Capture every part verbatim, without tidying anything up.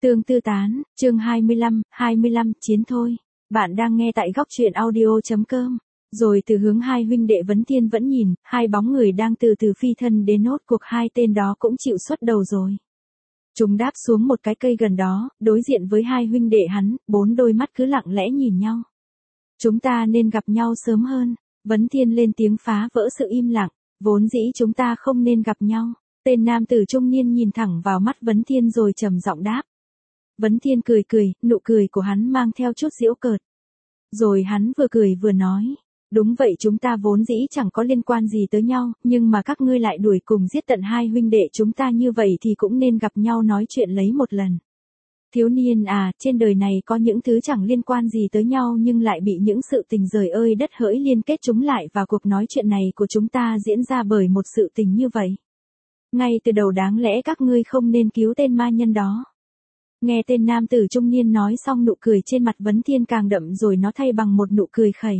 Tương tư tán, chương hai mươi lăm, hai mươi lăm, chiến thôi. Bạn đang nghe tại góc truyện audio.com. Rồi từ hướng hai huynh đệ Vấn Thiên vẫn nhìn, hai bóng người đang từ từ phi thân đến nốt cuộc hai tên đó cũng chịu xuất đầu rồi. Chúng đáp xuống một cái cây gần đó, đối diện với hai huynh đệ hắn, bốn đôi mắt cứ lặng lẽ nhìn nhau. Chúng ta nên gặp nhau sớm hơn. Vấn Thiên lên tiếng phá vỡ sự im lặng, vốn dĩ chúng ta không nên gặp nhau. Tên nam tử trung niên nhìn thẳng vào mắt Vấn Thiên rồi trầm giọng đáp. Vấn Thiên cười cười, nụ cười của hắn mang theo chút giễu cợt. Rồi hắn vừa cười vừa nói, đúng vậy, chúng ta vốn dĩ chẳng có liên quan gì tới nhau, nhưng mà các ngươi lại đuổi cùng giết tận hai huynh đệ chúng ta như vậy thì cũng nên gặp nhau nói chuyện lấy một lần. Thiếu niên à, trên đời này có những thứ chẳng liên quan gì tới nhau nhưng lại bị những sự tình rời ơi đất hỡi liên kết chúng lại, và cuộc nói chuyện này của chúng ta diễn ra bởi một sự tình như vậy. Ngay từ đầu đáng lẽ các ngươi không nên cứu tên ma nhân đó. Nghe tên nam tử trung niên nói xong, nụ cười trên mặt Vấn Thiên càng đậm rồi nó thay bằng một nụ cười khẩy.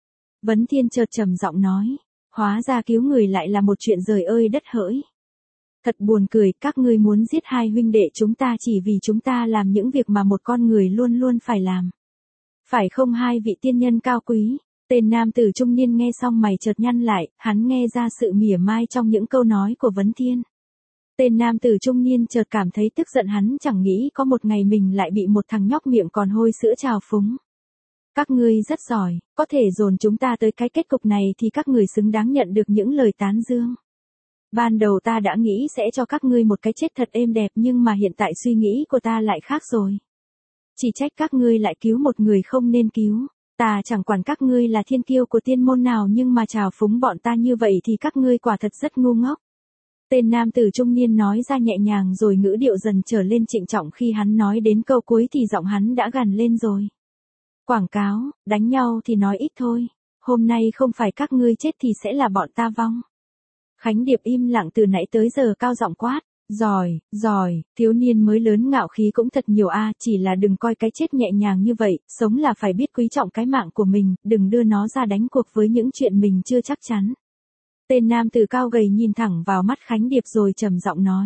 Vấn Thiên chợt trầm giọng nói, hóa ra cứu người lại là một chuyện rời ơi đất hỡi. Thật buồn cười, các ngươi muốn giết hai huynh đệ chúng ta chỉ vì chúng ta làm những việc mà một con người luôn luôn phải làm. Phải không hai vị tiên nhân cao quý? Tên nam tử trung niên nghe xong mày chợt nhăn lại, hắn nghe ra sự mỉa mai trong những câu nói của Vấn Thiên. Tên nam tử trung niên chợt cảm thấy tức giận, hắn chẳng nghĩ có một ngày mình lại bị một thằng nhóc miệng còn hôi sữa trào phúng. Các ngươi rất giỏi, có thể dồn chúng ta tới cái kết cục này thì các ngươi xứng đáng nhận được những lời tán dương. Ban đầu ta đã nghĩ sẽ cho các ngươi một cái chết thật êm đẹp, nhưng mà hiện tại suy nghĩ của ta lại khác rồi. Chỉ trách các ngươi lại cứu một người không nên cứu. Ta chẳng quản các ngươi là thiên kiêu của tiên môn nào, nhưng mà trào phúng bọn ta như vậy thì các ngươi quả thật rất ngu ngốc. Tên nam tử trung niên nói ra nhẹ nhàng rồi ngữ điệu dần trở lên trịnh trọng, khi hắn nói đến câu cuối thì giọng hắn đã gằn lên rồi. Quảng cáo, đánh nhau thì nói ít thôi. Hôm nay không phải các ngươi chết thì sẽ là bọn ta vong. Khánh Điệp im lặng từ nãy tới giờ cao giọng quát. Giỏi, giỏi, thiếu niên mới lớn ngạo khí cũng thật nhiều a, chỉ là đừng coi cái chết nhẹ nhàng như vậy, sống là phải biết quý trọng cái mạng của mình, đừng đưa nó ra đánh cuộc với những chuyện mình chưa chắc chắn. Tên nam tử cao gầy nhìn thẳng vào mắt Khánh Điệp rồi trầm giọng nói.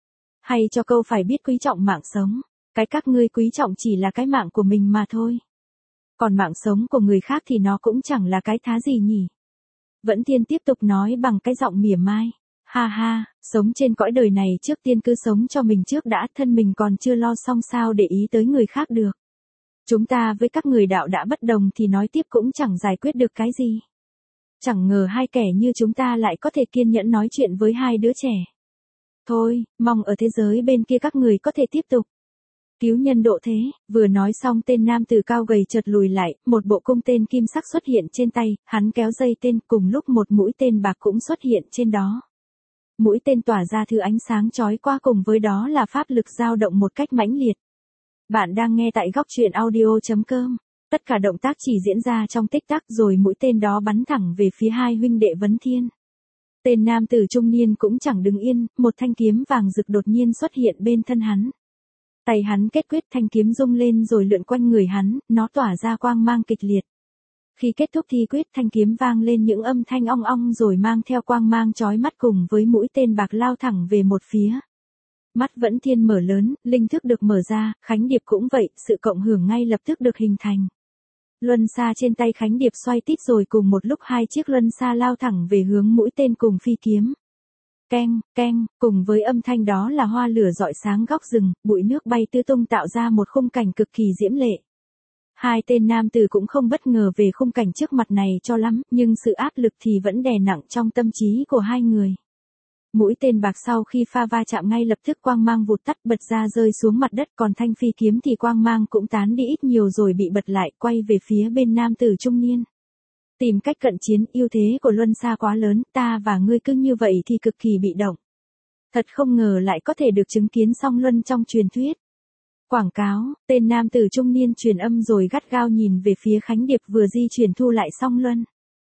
Hay cho câu phải biết quý trọng mạng sống, cái các ngươi quý trọng chỉ là cái mạng của mình mà thôi. Còn mạng sống của người khác thì nó cũng chẳng là cái thá gì nhỉ. Vẫn Thiên tiếp tục nói bằng cái giọng mỉa mai. Ha ha, sống trên cõi đời này trước tiên cứ sống cho mình trước đã, thân mình còn chưa lo xong sao để ý tới người khác được. Chúng ta với các người đạo đã bất đồng thì nói tiếp cũng chẳng giải quyết được cái gì. Chẳng ngờ hai kẻ như chúng ta lại có thể kiên nhẫn nói chuyện với hai đứa trẻ. Thôi, mong ở thế giới bên kia các người có thể tiếp tục cứu nhân độ thế. Vừa nói xong tên nam tử cao gầy chợt lùi lại, một bộ cung tên kim sắc xuất hiện trên tay, hắn kéo dây tên, cùng lúc một mũi tên bạc cũng xuất hiện trên đó. Mũi tên tỏa ra thứ ánh sáng chói qua, cùng với đó là pháp lực dao động một cách mãnh liệt. Bạn đang nghe tại góc truyện audio.com. Tất cả động tác chỉ diễn ra trong tích tắc rồi mũi tên đó bắn thẳng về phía hai huynh đệ Vấn Thiên. Tên nam tử trung niên cũng chẳng đứng yên, một thanh kiếm vàng rực đột nhiên xuất hiện bên thân hắn. Tay hắn kết quyết, thanh kiếm rung lên rồi lượn quanh người hắn, nó tỏa ra quang mang kịch liệt. Khi kết thúc thi quyết, thanh kiếm vang lên những âm thanh ong ong rồi mang theo quang mang chói mắt cùng với mũi tên bạc lao thẳng về một phía. Mắt Vấn Thiên mở lớn, linh thức được mở ra, Khánh Điệp cũng vậy, sự cộng hưởng ngay lập tức được hình thành. Luân xa trên tay Khánh Điệp xoay tít rồi cùng một lúc hai chiếc luân xa lao thẳng về hướng mũi tên cùng phi kiếm. Keng, keng, cùng với âm thanh đó là hoa lửa rọi sáng góc rừng, bụi nước bay tứ tung tạo ra một khung cảnh cực kỳ diễm lệ. Hai tên nam tử cũng không bất ngờ về khung cảnh trước mặt này cho lắm, nhưng sự áp lực thì vẫn đè nặng trong tâm trí của hai người. Mũi tên bạc sau khi pha va chạm ngay lập tức quang mang vụt tắt bật ra rơi xuống mặt đất, còn thanh phi kiếm thì quang mang cũng tán đi ít nhiều rồi bị bật lại, quay về phía bên nam tử trung niên. Tìm cách cận chiến, ưu thế của luân xa quá lớn, ta và ngươi cứ như vậy thì cực kỳ bị động. Thật không ngờ lại có thể được chứng kiến song luân trong truyền thuyết. Quảng cáo, tên nam tử trung niên truyền âm rồi gắt gao nhìn về phía Khánh Điệp vừa di chuyển thu lại song luân.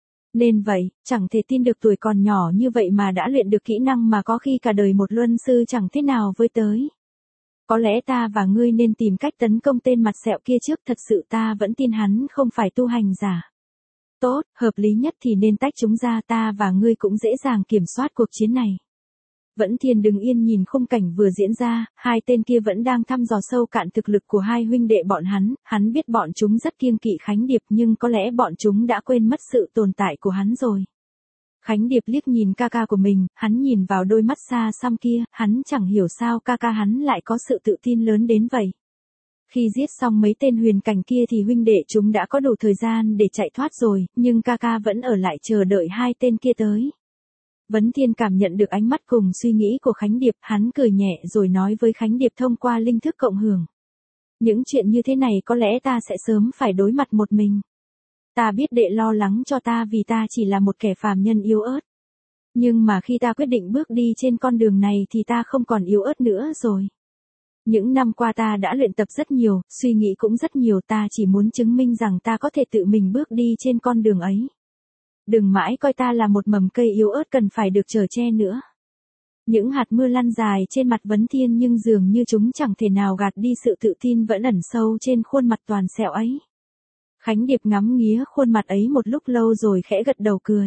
Nên vậy, chẳng thể tin được tuổi còn nhỏ như vậy mà đã luyện được kỹ năng mà có khi cả đời một luân sư chẳng thế nào với tới. Có lẽ ta và ngươi nên tìm cách tấn công tên mặt sẹo kia trước, thật sự ta vẫn tin hắn không phải tu hành giả. Tốt, hợp lý nhất thì nên tách chúng ra, ta và ngươi cũng dễ dàng kiểm soát cuộc chiến này. Vẫn Thiên đứng yên nhìn khung cảnh vừa diễn ra, hai tên kia vẫn đang thăm dò sâu cạn thực lực của hai huynh đệ bọn hắn, hắn biết bọn chúng rất kiêng kỵ Khánh Điệp nhưng có lẽ bọn chúng đã quên mất sự tồn tại của hắn rồi. Khánh Điệp liếc nhìn ca ca của mình, hắn nhìn vào đôi mắt xa xăm kia, hắn chẳng hiểu sao ca ca hắn lại có sự tự tin lớn đến vậy. Khi giết xong mấy tên huyền cảnh kia thì huynh đệ chúng đã có đủ thời gian để chạy thoát rồi, nhưng ca ca vẫn ở lại chờ đợi hai tên kia tới. Vấn Thiên cảm nhận được ánh mắt cùng suy nghĩ của Khánh Điệp, hắn cười nhẹ rồi nói với Khánh Điệp thông qua linh thức cộng hưởng. Những chuyện như thế này có lẽ ta sẽ sớm phải đối mặt một mình. Ta biết đệ lo lắng cho ta vì ta chỉ là một kẻ phàm nhân yếu ớt. Nhưng mà khi ta quyết định bước đi trên con đường này thì ta không còn yếu ớt nữa rồi. Những năm qua ta đã luyện tập rất nhiều, suy nghĩ cũng rất nhiều, ta chỉ muốn chứng minh rằng ta có thể tự mình bước đi trên con đường ấy. Đừng mãi coi ta là một mầm cây yếu ớt cần phải được chở che nữa. Những hạt mưa lăn dài trên mặt Vấn Thiên nhưng dường như chúng chẳng thể nào gạt đi sự tự tin vẫn ẩn sâu trên khuôn mặt toàn sẹo ấy. Khánh Điệp ngắm nghía khuôn mặt ấy một lúc lâu rồi khẽ gật đầu cười.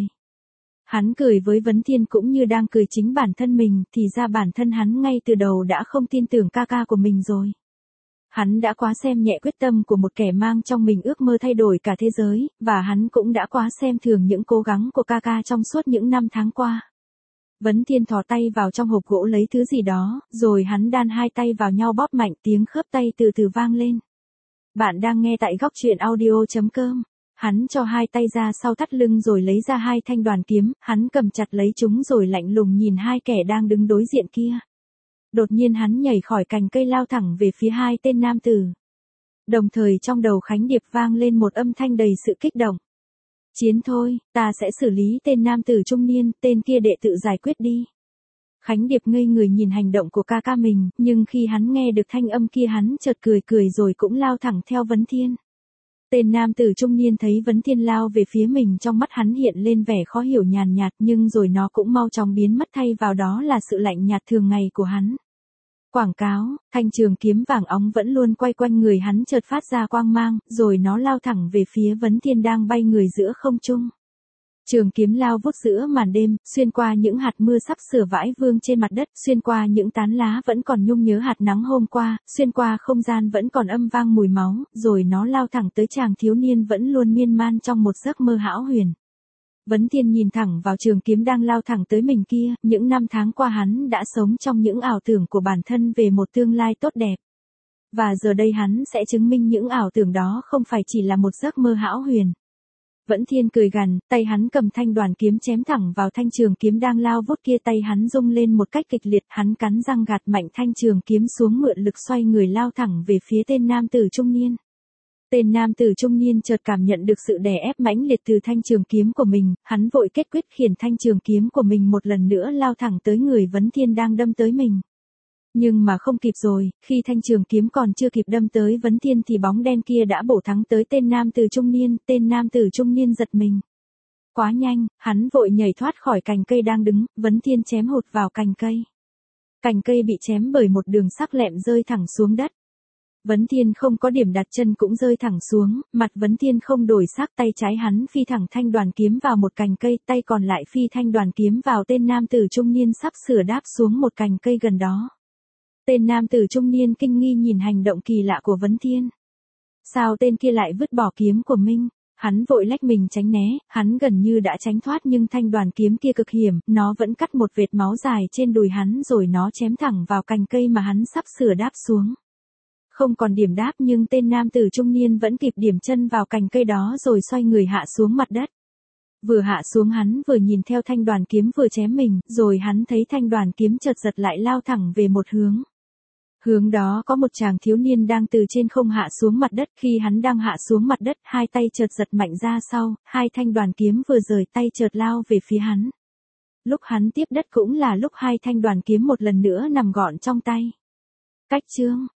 Hắn cười với Vấn Thiên cũng như đang cười chính bản thân mình, thì ra bản thân hắn ngay từ đầu đã không tin tưởng ca ca của mình rồi. Hắn đã quá xem nhẹ quyết tâm của một kẻ mang trong mình ước mơ thay đổi cả thế giới, và hắn cũng đã quá xem thường những cố gắng của ca ca trong suốt những năm tháng qua. Vấn Thiên thò tay vào trong hộp gỗ lấy thứ gì đó, rồi hắn đan hai tay vào nhau bóp mạnh, tiếng khớp tay từ từ vang lên. Bạn đang nghe tại góc truyện audio chấm com. Hắn cho hai tay ra sau thắt lưng rồi lấy ra hai thanh đoàn kiếm, hắn cầm chặt lấy chúng rồi lạnh lùng nhìn hai kẻ đang đứng đối diện kia. Đột nhiên hắn nhảy khỏi cành cây lao thẳng về phía hai tên nam tử. Đồng thời trong đầu Khánh Điệp vang lên một âm thanh đầy sự kích động. Chiến thôi, ta sẽ xử lý tên nam tử trung niên, tên kia đệ tự giải quyết đi. Khánh Điệp ngây người nhìn hành động của ca ca mình, nhưng khi hắn nghe được thanh âm kia hắn chợt cười cười rồi cũng lao thẳng theo Vấn Thiên. Tên nam tử trung niên thấy Vấn Thiên lao về phía mình, trong mắt hắn hiện lên vẻ khó hiểu nhàn nhạt, nhưng rồi nó cũng mau chóng biến mất, thay vào đó là sự lạnh nhạt thường ngày của hắn. Quảng cáo, thanh trường kiếm vàng óng vẫn luôn quay quanh người hắn chợt phát ra quang mang, rồi nó lao thẳng về phía Vấn Thiên đang bay người giữa không trung. Trường kiếm lao vút giữa màn đêm, xuyên qua những hạt mưa sắp sửa vãi vương trên mặt đất, xuyên qua những tán lá vẫn còn nhung nhớ hạt nắng hôm qua, xuyên qua không gian vẫn còn âm vang mùi máu, rồi nó lao thẳng tới chàng thiếu niên vẫn luôn miên man trong một giấc mơ hão huyền. Vấn Thiên nhìn thẳng vào trường kiếm đang lao thẳng tới mình kia, những năm tháng qua hắn đã sống trong những ảo tưởng của bản thân về một tương lai tốt đẹp. Và giờ đây hắn sẽ chứng minh những ảo tưởng đó không phải chỉ là một giấc mơ hão huyền. Vẫn Thiên cười gằn, tay hắn cầm thanh đoàn kiếm chém thẳng vào thanh trường kiếm đang lao vút kia, tay hắn rung lên một cách kịch liệt, hắn cắn răng gạt mạnh thanh trường kiếm xuống, mượn lực xoay người lao thẳng về phía tên nam tử trung niên. Tên nam tử trung niên chợt cảm nhận được sự đè ép mãnh liệt từ thanh trường kiếm của mình, hắn vội kết quyết khiển thanh trường kiếm của mình một lần nữa lao thẳng tới người Vấn Thiên đang đâm tới mình. Nhưng mà không kịp rồi, khi thanh trường kiếm còn chưa kịp đâm tới Vấn Thiên thì bóng đen kia đã bổ thắng tới tên nam tử trung niên, tên nam tử trung niên giật mình. Quá nhanh, hắn vội nhảy thoát khỏi cành cây đang đứng, Vấn Thiên chém hụt vào cành cây. Cành cây bị chém bởi một đường sắc lẹm rơi thẳng xuống đất. Vấn Thiên không có điểm đặt chân cũng rơi thẳng xuống, mặt Vấn Thiên không đổi sắc, tay trái hắn phi thẳng thanh đoàn kiếm vào một cành cây, tay còn lại phi thanh đoàn kiếm vào tên nam tử trung niên sắp sửa đáp xuống một cành cây gần đó. Tên nam tử trung niên kinh nghi nhìn hành động kỳ lạ của Vấn Thiên. Sao tên kia lại vứt bỏ kiếm của mình? Hắn vội lách mình tránh né, hắn gần như đã tránh thoát nhưng thanh đoàn kiếm kia cực hiểm, nó vẫn cắt một vệt máu dài trên đùi hắn rồi nó chém thẳng vào cành cây mà hắn sắp sửa đáp xuống. Không còn điểm đáp nhưng tên nam tử trung niên vẫn kịp điểm chân vào cành cây đó rồi xoay người hạ xuống mặt đất. Vừa hạ xuống hắn vừa nhìn theo thanh đoàn kiếm vừa chém mình, rồi hắn thấy thanh đoàn kiếm chợt giật lại lao thẳng về một hướng. Hướng đó có một chàng thiếu niên đang từ trên không hạ xuống mặt đất, khi hắn đang hạ xuống mặt đất, hai tay chợt giật mạnh ra sau, hai thanh đoàn kiếm vừa rời tay chợt lao về phía hắn. Lúc hắn tiếp đất cũng là lúc hai thanh đoàn kiếm một lần nữa nằm gọn trong tay. Cách chương